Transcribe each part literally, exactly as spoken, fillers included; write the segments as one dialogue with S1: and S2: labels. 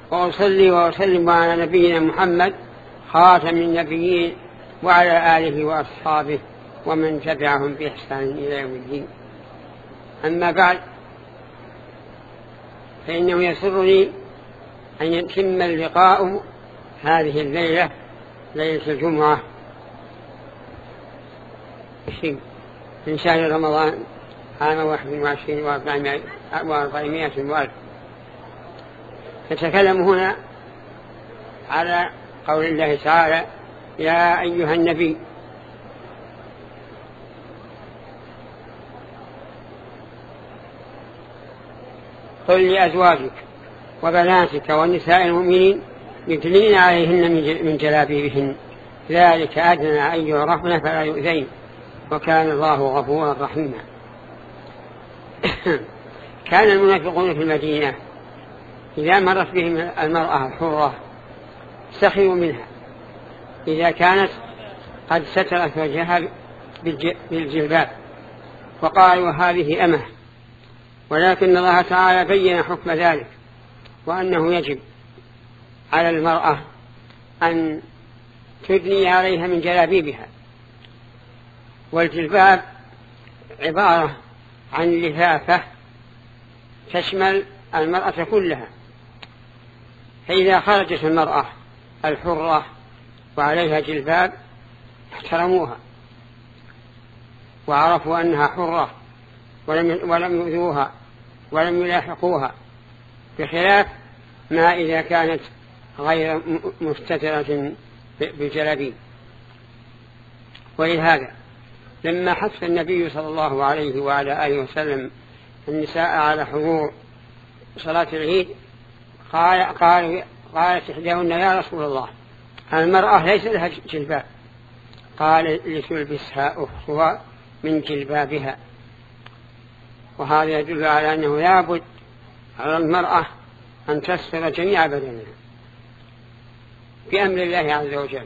S1: وأصلي وأسلم على نبينا محمد خاتم النبيين وعلى آله وأصحابه ومن تبعهم بإحسان إلى يوم الدين. أما بعد، فإنه يسرني أن يتم اللقاء هذه الليلة، ليلة الجمعة من شهر رمضان عام واحد وعشرين وأربعمائة وألف. نتكلم هنا على قول الله تعالى: يا أيها النبي قل لأزواجك وبناتك والنساء المؤمنين يدلين عليهن من جلابيبهن ذلك أدنى أن يعرفن فلا يؤذين وكان الله غفورا رحيما. كان المنافقون في المدينة إذا مرت بهم المرأة الحرة سخروا منها إذا كانت قد سترت وجهها بالجلباب، وقالوا هذه أمه. ولكن الله تعالى بين حكم ذلك، وأنه يجب على المرأة أن تدني عليها من جلابيبها. والجلباب عبارة عن لفافة تشمل المرأة كلها، فإذا خرجت المرأة الحرة وعليها جلباب احترموها وعرفوا أنها حرة ولم يؤذوها ولم يلاحقوها، بخلاف ما إذا كانت غير مستترة بالجلابيب. ولهذا لما حث النبي صلى الله عليه وعلى آله وسلم النساء على حضور صلاة العيد قال قال قالت إحداهن: يا رسول الله، المرأة ليس لها جلباب. قال: لتلبسها أختها من جلبابها. وهذا يدل على أنه لابد على المرأة أن تستر جميع بدنها بأمر الله عز وجل.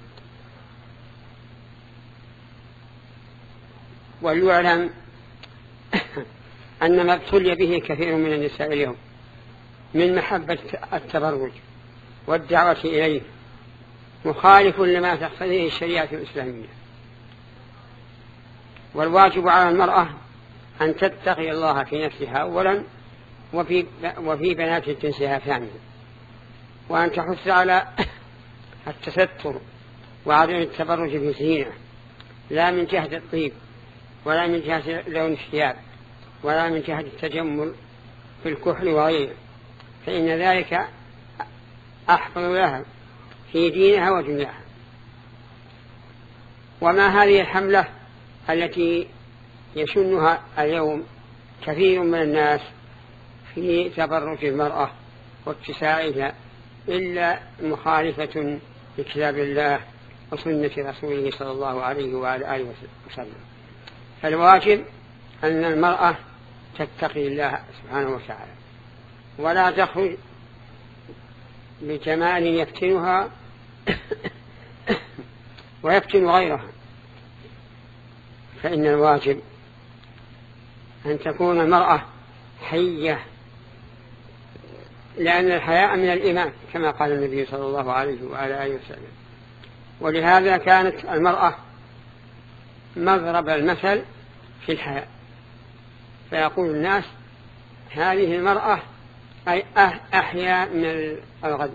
S1: وليعلم أن ما ابتلي به كثير من النساء اليوم من محبة التبرج والدعوة إليه مخالف لما تقتضيه الشريعة الإسلامية. والواجب على المرأة أن تتقي الله في نفسها أولا وفي, وفي بنات جنسها ثانيا، وأن تحث على التستر وعدم التبرج بالزينة، لا من جهة الطيب ولا من جهة لون الثياب ولا من جهة التجمل في الكحل وغيره، فإن ذلك أحفظ لها في دينها ودنياها. وما هذه الحملة التي يشنها اليوم كثير من الناس في تبرج المرأة واتساعها إلا مخالفة لكتاب الله وسنة رسوله صلى الله عليه وعلى آله وسلم. فالواجب أن المرأة تتقي الله سبحانه وتعالى ولا تخرج بجمال يفتنها ويفتن غيرها، فإن الواجب أن تكون المرأة حية، لأن الحياء من الإيمان كما قال النبي صلى الله عليه وعلى آله وسلم. ولهذا كانت المرأة مضرب المثل في الحياء، فيقول الناس: هذه المرأة أي أحيا من الغد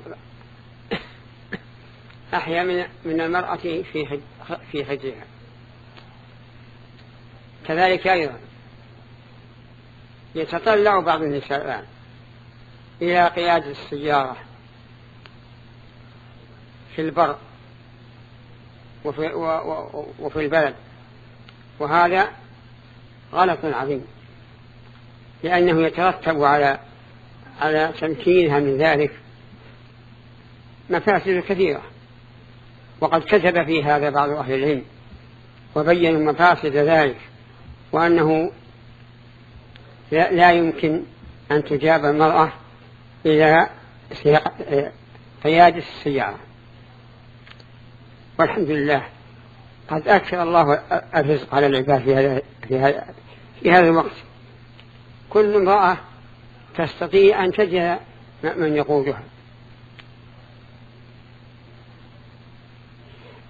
S1: أحيا من من المرأة في في حجرها. كذلك أيضا يتطلع بعض النساء الآن إلى قيادة السيارة في البر وفي, وفي البلد، وهذا غلط عظيم، لأنه يترتب على على تمكينها من ذلك مفاسد كثيرة. وقد كتب في هذا بعض أهل العلم وبينوا مفاسد ذلك، وأنه لا يمكن أن تجاب المرأة إلى قيادة السيارة. والحمد لله قد أكثر الله الرزق على العباد في هذا في هذا في هذا الوقت. كل امرأة تستطيع أن تجد من يقودها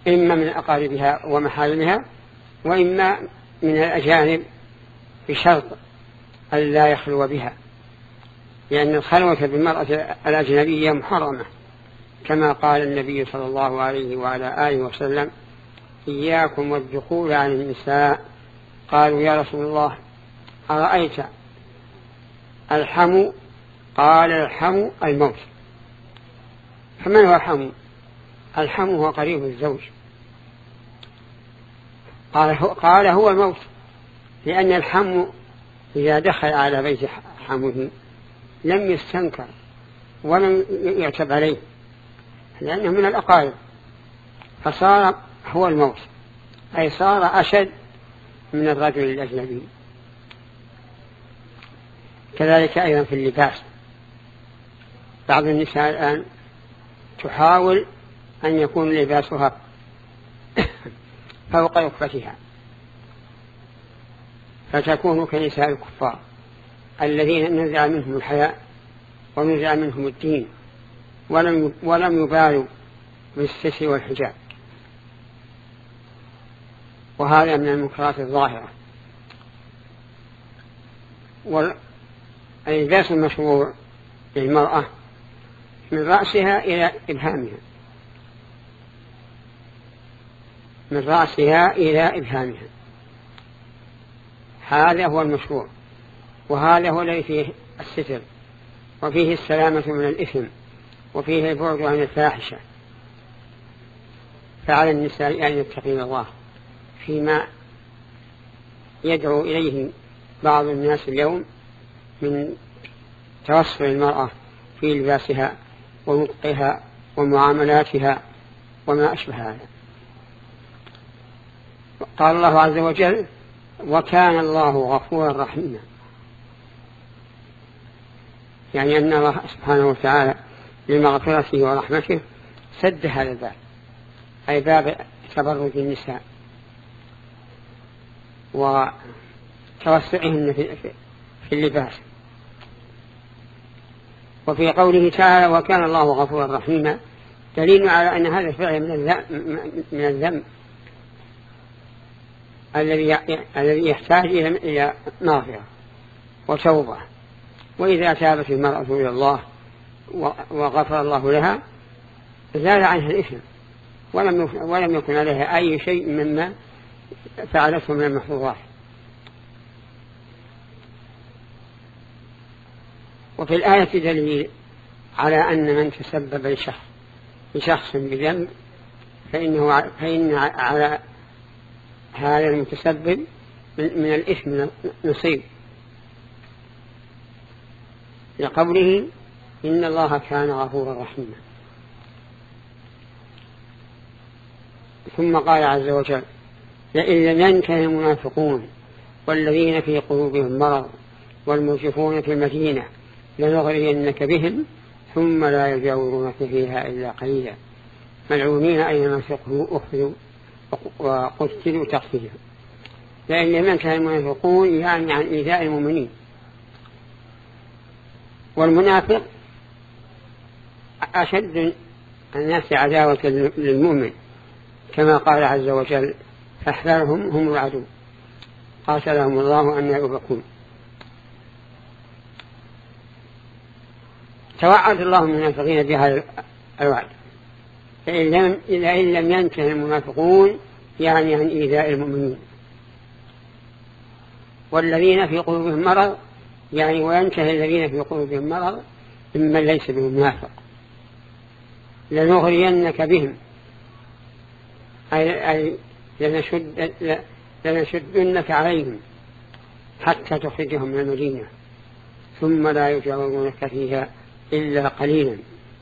S1: إما من أقاربها ومحارمها وإما من الأجانب بشرط أن لا يخلو بها، لأن الخلوة بالمرأة الأجنبية محرمة، كما قال النبي صلى الله عليه وعلى آله وسلم: إياكم والدخول عن النساء. قالوا: يا رسول الله أرأيت الحم؟ قال: الحم الموت. فمن هو الحم؟ الحم هو قريب الزوج. قال هو, قال هو الموت، لأن الحم إذا دخل على بيت حمه لم يستنكر ولم يعتب عليه، لأنه من الأقارب، فصار هو الموت، أي صار أشد من الرجل الأجنبي. كذلك أيضا في اللباس، بعض النساء الآن تحاول أن يكون لباسها فوق ركبتها، فتكون كنساء الكفار الذين نزع منهم الحياء ونزع منهم الدين ولم ولم يبالوا بالستر والحجاب، وهذا من المنكرات الظاهرة. واللباس المشروع للمرأة من رأسها إلى إبهامها، من رأسها إلى إبهامها، هذا هو المشروع، وهذا هو الذي فيه الستر وفيه السلامة من الإثم وفيه البعد عن الفاحشة. فعلى النساء أن يتقين الله فيما يدعو إليه بعض الناس اليوم من توصل المرأة في لباسها ونطقها ومعاملاتها وما أشبه هذا. قال الله عز وجل: وكان الله غفورا رحيما، يعني أن الله سبحانه وتعالى لمغفرته ورحمته سد هذا الباب، أي باب تبرج النساء وتوسعهن في اللباس. وفي قوله تعالى: وكان الله غفورا رحيما، دليل على أن هذا الفعل من الذنب الذي يحتاج إلى مغفرة وتوبة. وإذا تابت المرأة إلى الله وغفر الله لها زال عنها الإثم ولم يكن عليها أي شيء مما فعلته من المحظورات. وفي الآية دليل على أن من تسبب لشخص لشخص بذنب فإنه فإن على هذا المتسبب من الإثم نصيب، لقوله: إن الله كان غفورا رحيما. ثم قال عز وجل: لئن لم ينتهي المنافقون والذين في قلوبهم مرض والمرجفون في المدينة لنغرينك بهم ثم لا يجاورونك فيها إلا قليلا ملعونين أينما ثقلوا أخذوا وقتلوا تقتيلا. لئن لم ينتهي المنافقون يعني عن إيذاء المؤمنين، والمنافق أشد الناس عداوة للمؤمن، كما قال عز وجل: فاحذرهم هم العدو قاتلهم الله أن يؤفكون. توعد الله المنافقين بهذا الوعد، فإن لم, إن لم ينتهي المنافقون يعني عن إيذاء المؤمنين، والذين في قلوبهم مرض يعني وينتهي الذين في قلوبهم مرض ممن ليس بمنافق. لنغرينك بهم أي, أي لنشد لنشدنك عليهم حتى تخرجهم من المدينة ثم لا يجاورونك فيها إلا قليلا.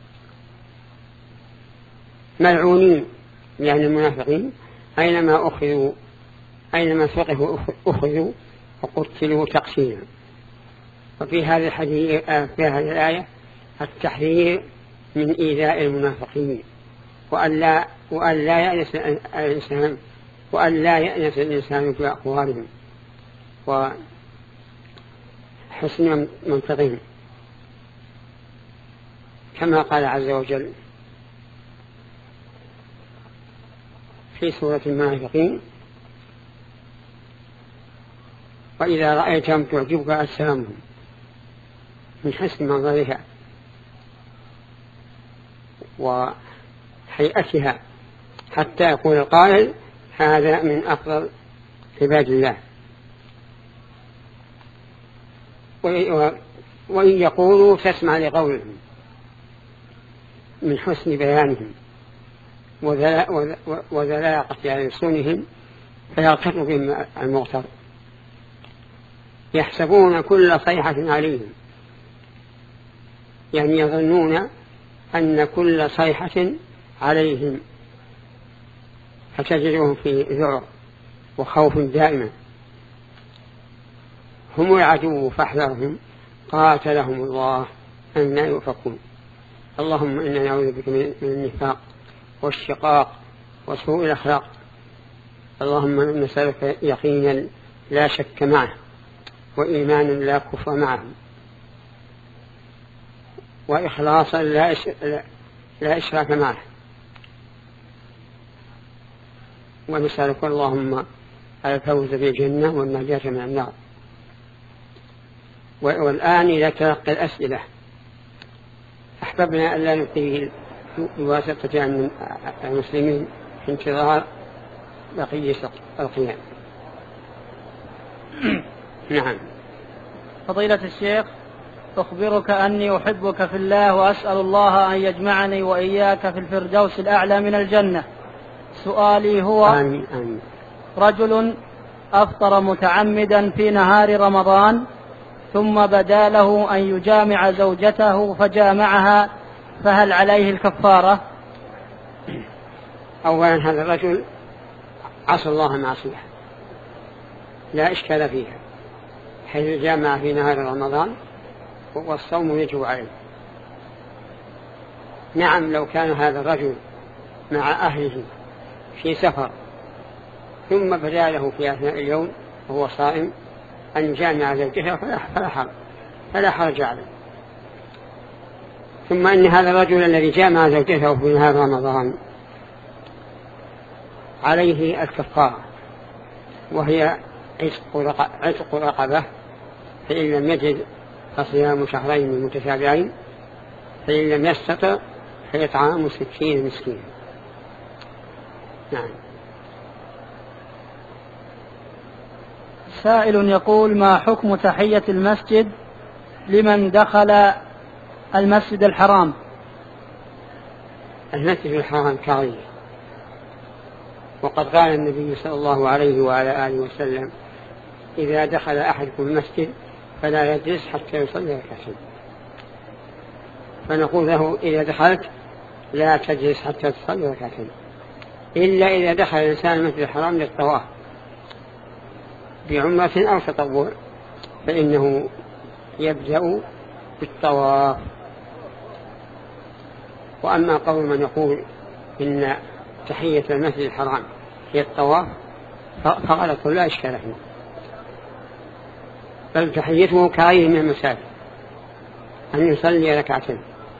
S1: ملعونين يعني المنافقين أينما أخذوا أينما ثقفوا أخذوا وقتلوا تقتيلا. وفي هذا الحديث في هذه الآية التحذير من إيذاء المنافقين، وأن لا وأن لا يأنس الإنسان وأن لا يأنس الإنسان بأقوالهم وحسن منتظرهم، كما قال عز وجل: في سورة المنافقين: وإذا رأيتهم تعجبك أجسامهم من حسن منظرها وهيئتها، حتى يقول القائل: هذا من أفضل عباد الله. وإن يقولوا تسمع لقولهم من حسن بيانهم وذلاقة ألسنهم فيغتر بهم المغتر، يحسبون كل صيحة عليهم، يعني يظنون أن كل صيحة عليهم، فتجدهم في ذعر وخوف دائما. هم العدو فاحذرهم قاتلهم الله أن يؤفكون. اللهم إنا نعوذ بك من النفاق والشقاق وسوء الأخلاق. اللهم نسألك يقينا لا شك معه، وإيمانا لا كفر معه، وإخلاصا لا, لا إشراك معه. ونسألك اللهم الفوز بالجنة والنجاة من النار. والآن إلى تلقي الأسئلة. أحببنا أن لا نطيل بواسطة عن المسلمين في انتظار بقية القيام. نعم.
S2: فضيلة الشيخ، أخبرك أني أحبك في الله، وأسأل الله أن يجمعني وإياك في الفردوس الأعلى من الجنة. سؤالي هو:
S1: آمين آمين.
S2: رجل أفطر متعمدا في نهار رمضان، ثم بدا له أن يجامع زوجته فجامعها، فهل عليه الكفارة؟
S1: أولا هذا الرجل عصى الله معصية لا إشكال فيها، حيث جامع في نهار رمضان والصوم يجب عليه. نعم، لو كان هذا الرجل مع أهله في سفر ثم بدا له في أثناء اليوم وهو صائم أن يجامع زوجته فلا حرج فلا حرج عليه. ثم أن هذا الرجل الذي جامع زوجته في نهار رمضان عليه الكفارة، وهي عتق رقبة، فإن لم يجد فصيام شهرين متتابعين، فإن لم يستطع فإطعام ستين مسكينا. نعم.
S2: سائل يقول: ما حكم تحية المسجد لمن دخل المسجد الحرام؟
S1: المسجد الحرام كعظيم، وقد قال النبي صلى الله عليه وعلى آله وسلم: إذا دخل أحدكم المسجد فلا يجلس حتى يصلي ركعتين. فنقول له: إذا دخلت لا تجلس حتى تصلي ركعتين، إلا إذا دخل الإنسان المسجد الحرام للطواف بعمرة أو تطوع، فإنه يبدأ بالطواف. وأما قول من يقول إن تحية المسجد الحرام هي الطواف فغلط لا إشكال فيه، بل تحيته كغيره من المساجد أن يصلي ركعتين.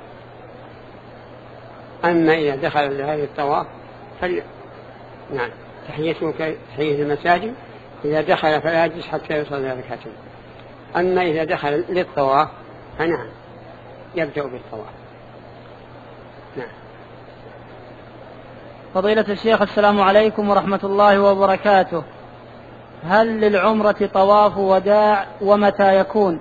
S1: أما إذا دخل لهذه الطواف فل... نعم، تحيته كتحية المساجد، إذا دخل فلا يجلس حتى يصلي ركعتين. أما إذا دخل للطواف فنعم يبدأ بالطواف. نعم.
S2: فضيلة الشيخ، السلام عليكم ورحمة الله وبركاته. هل للعمرة طواف وداع ومتى يكون؟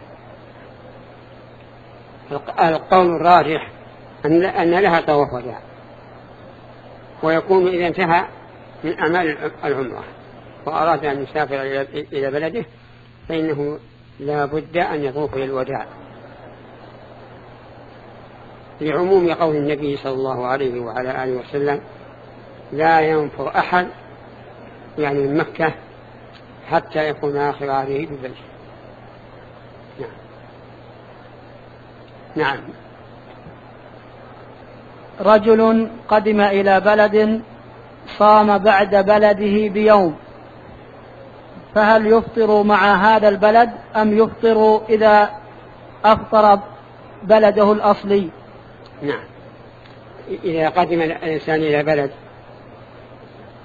S1: القول الراجح أن لها طواف وداع، ويكون إذا انتهى من أعمال العمرة وأراد أن يسافر إلى بلده فإنه لا بد أن يطوف للوداع، لعموم قول النبي صلى الله عليه وعلى آله وسلم: لا ينفر أحد يعني من مكة حتى يكون آخر عليه ببيته. نعم. نعم.
S2: رجل قدم إلى بلد صام بعد بلده بيوم، فهل يفطر مع هذا البلد أم يفطر إذا أفطر بلده الأصلي؟
S1: نعم. إذا قدم الإنسان إلى بلد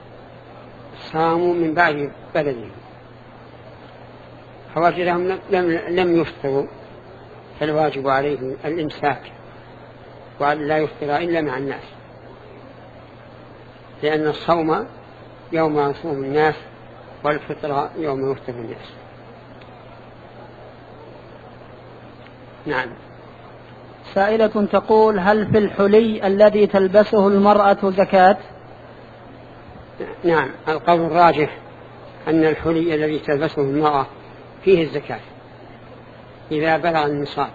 S1: صاموا من بعد بلدهم فوجدهم لم, لم يفطروا، فالواجب عليهم الإمساك وأن لا يفطر إلا مع الناس، لأن الصوم يوم يصوم الناس والفطر يوم يفطر الناس. نعم.
S2: سائلة تقول: هل في الحلي الذي تلبسه المرأة زكاة؟
S1: نعم، القول الراجح أن الحلي الذي تلبسه المرأة فيه الزكاة إذا بلغ النصاب،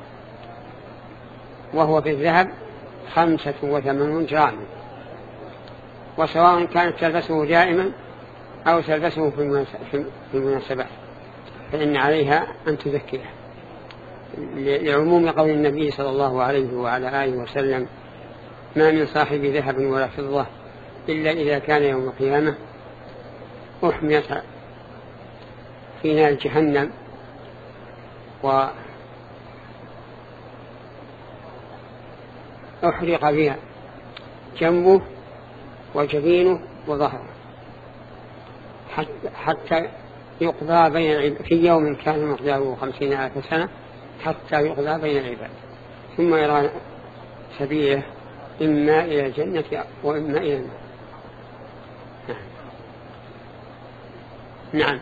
S1: وهو بالذهب خمسة وثمانون جراما، وسواء كانت تلبسه دائما أو تلبسه في المناسبات فإن عليها أن تزكيه، لعموم قول النبي صلى الله عليه وعلى آله وسلم: ما من صاحب ذهب ولا فضة إلا إذا كان يوم القيامة أحميت في نار جهنم وأحرق بها جنبه وجبينه وظهره حتى يقضى بين في يوم كان مقداره خمسين ألف سنة حتى يقضى بين العباد، ثم يرى سبيله إما إلى الجنة وإما إلى النار. نعم.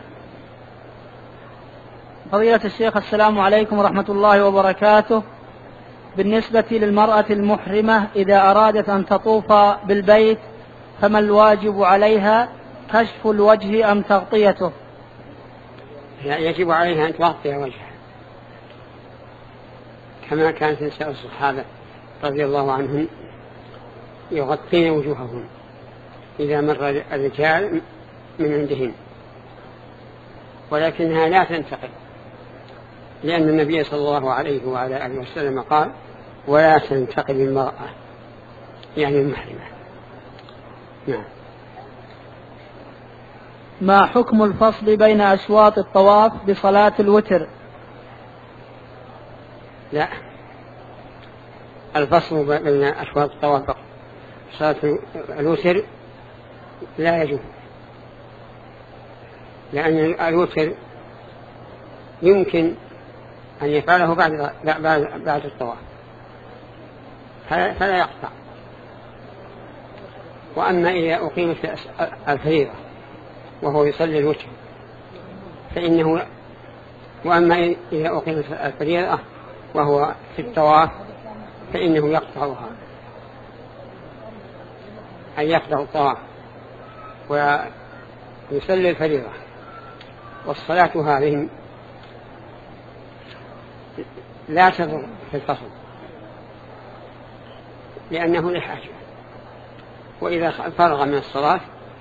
S2: فضيلة الشيخ، السلام عليكم ورحمة الله وبركاته. بالنسبة للمرأة المحرمة إذا أرادت أن تطوف بالبيت فما الواجب عليها؟ كشف الوجه أم تغطيته؟
S1: لا، يجب عليها أن تغطي وجهها كما كانت نساء الصحابة رضي الله عنهم يغطين وجوههم إذا مر الرجال من عندهن، ولكنها لا تنتقل، لأن النبي صلى الله عليه وعلى آله وسلم قال: ولا تنتقل المرأة، يعني المحرمة. نعم.
S2: ما حكم الفصل بين أشواط الطواف بصلاة الوتر؟
S1: لا، الفصل بين أشواط الطواف بصلاة الوتر لا يجوز، لأن الوتر يمكن أن يفعله بعد بعد الطواف فلا يقطع. وأما إذا أقيمت الفريضة وهو يصلي الوتر فإنه وأما إذا أقيمت الفريضة وهو في الطواف فإنه يقطعها، أي يقطع الطواف ويصلي الفريضة. والصلاة هذه لا تضر في الفصل لأنه لحاجة، وإذا فرغ من الصلاة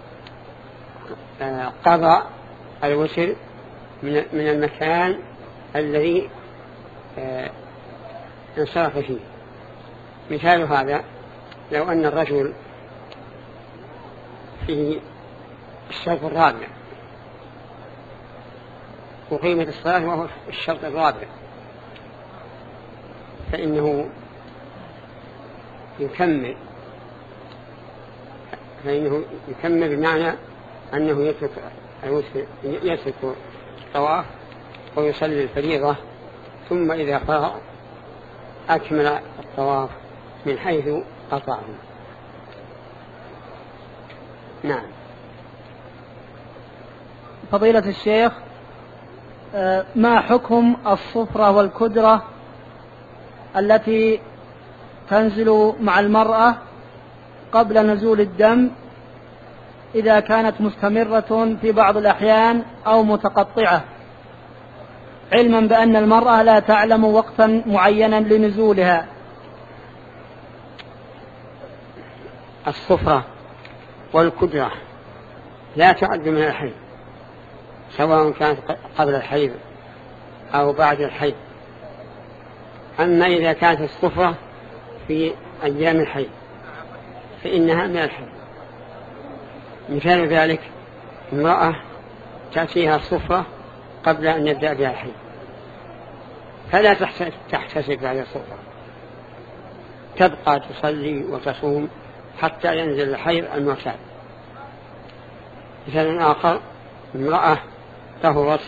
S1: قضى الوتر من المكان الذي انصرف فيه. مثال هذا: لو أن الرجل في الشرط الرابع وقيمة الصلاة وهو في الشرط الرابع فإنه يكمل فإنه يكمل بمعنى أنه يترك يترك الطواف ويصلي الفريضة، ثم إذا فرغ أكمل الطواف من حيث قطعه. نعم.
S2: فضيلة الشيخ، ما حكم الصفرة والكدرة التي تنزل مع المرأة قبل نزول الدم إذا كانت مستمرة في بعض الأحيان أو متقطعة، علما بأن المرأة لا تعلم وقتا معينا لنزولها؟
S1: الصفرة والكدرة لا تعد من الحيض، سواء كانت قبل الحيض أو بعد الحيض. أما إذا كانت الصفرة في أيام الحيض فإنها من الحيض. مثال ذلك: امرأة تأتيها الصفرة قبل أن يبدأ بها الحيض فلا تحتسب هذه الصفرة، تبقى تصلي وتصوم حتى ينزل الحيض المعتاد. مثال آخر: امرأة طهرت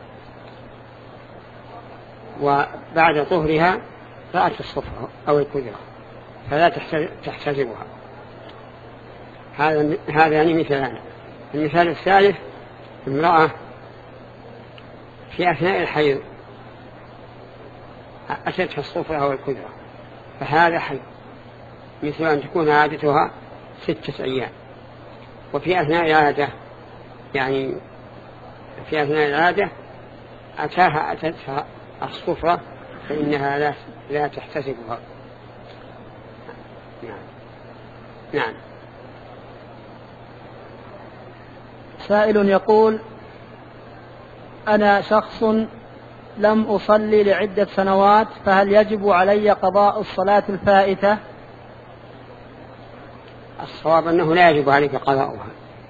S1: وبعد طهرها رأت الصفرة أو الكدرة فلا تحتجبها. هذا هذا يعني مثالان. المثال الثالث: امرأة في أثناء الحيض أتتها الصفرة أو الكدرة فهذا حيض، مثل أن تكون عادتها ستة أيام، وفي أثناء العادة يعني في أثناء العادة أتاها أتتها الصفرة فإنها لا, لا تحتسبها. نعم. نعم.
S2: سائل يقول: أنا شخص لم أصلي لعدة سنوات، فهل يجب علي قضاء الصلاة الفائتة؟
S1: الصواب أنه لا يجب عليك قضاؤها،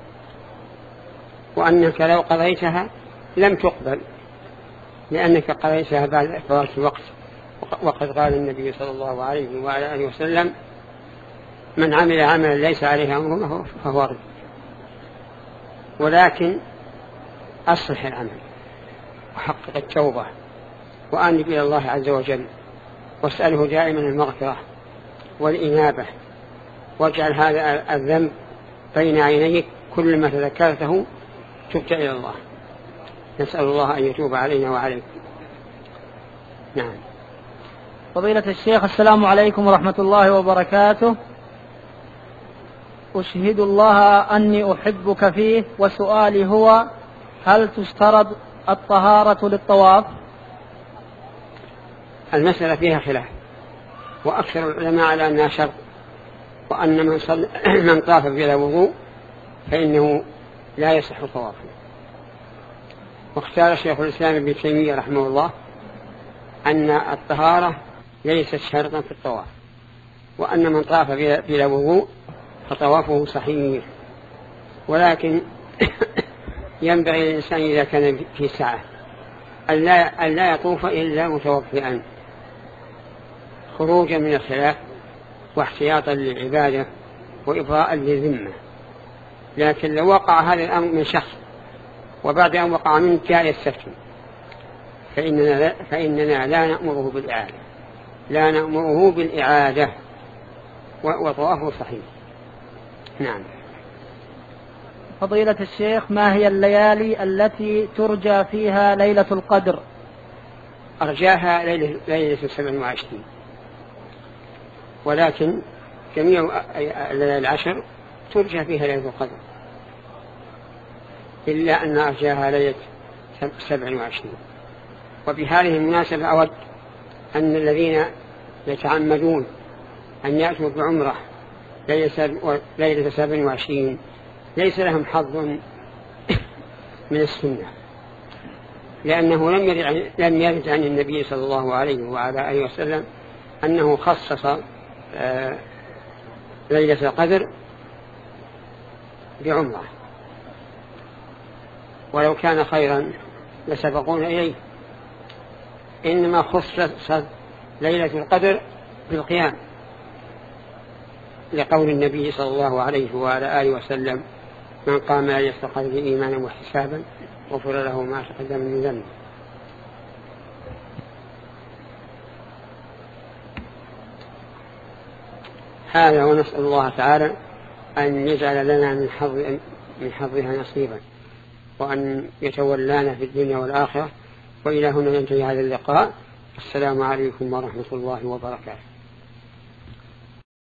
S1: وأنك لو قضيتها لم تقبل، لأنك قضيتها بعد فوات الوقت. وقد قال النبي صلى الله عليه وعلى آله وسلم: من عمل عملا ليس عليه أمرنا فهو رد. ولكن أصلح العمل وحقق التوبة وأنب إلى الله عز وجل واسأله دائما المغفرة والإنابة، واجعل هذا الذنب بين عينيك كل ما تذكرته تبت إلى الله. نسأل الله أن يتوب علينا وعليكم. نعم.
S2: فضيلة الشيخ، السلام عليكم ورحمة الله وبركاته. أشهد الله أني أحبك فيه، وسؤالي هو: هل تشترط الطهارة للطواف؟
S1: المسألة فيها خلاف، وأكثر العلماء على أنها شرط، وأن من, صل... من طاف بلا وضوء فإنه لا يصح طوافه. واختار شيخ الإسلام ابن تيمية رحمه الله أن الطهارة ليست شرطا في الطواف، وأن من طاف بلا وضوء فطوافه صحيح، ولكن ينبغي للإنسان إذا كان في ساعة أن لا يطوف إلا متوضئا، خروجا من الخلاف واحتياطا للعبادة وإبراء للذمة. لكن لو وقع هذا الأمر من شخص وبعد أن وقع منه جاء يستفتي فإننا لا, فإننا لا نأمره بالإعادة لا نأمره بالإعادة وطوافه صحيح. نعم.
S2: فضيلة الشيخ، ما هي الليالي التي ترجى فيها ليلة القدر؟
S1: أرجاها ليلة, ليلة السبع وعشرين، ولكن جميع الليالي العشر ترجى فيها ليلة القدر، إلا أن أرجاها ليلة سبع وعشرين. وبهذه المناسبة أود أن الذين يتعمدون أن يأتوا بعمرة ليلة سبع وعشرين ليس لهم حظ من السنة، لأنه لم يرد لم يرد عن النبي صلى الله عليه وعلى آله وسلم أنه خصص ليلة القدر بعمرة، ولو كان خيرا لسبقون إليه. إنما خصصت ليلة القدر بالقيام، لقول النبي صلى الله عليه وعلى آله وسلم: من قام ليلة القدر إيمانا واحتسابا غفر له ما تقدم من ذنبه. هذا، ونسأل الله تعالى أن يجعل لنا من حظ من حظها نصيبا، وأن يتولانا في الدنيا والآخرة. وإلى هنا ينتهي هذا اللقاء. السلام عليكم ورحمة الله وبركاته.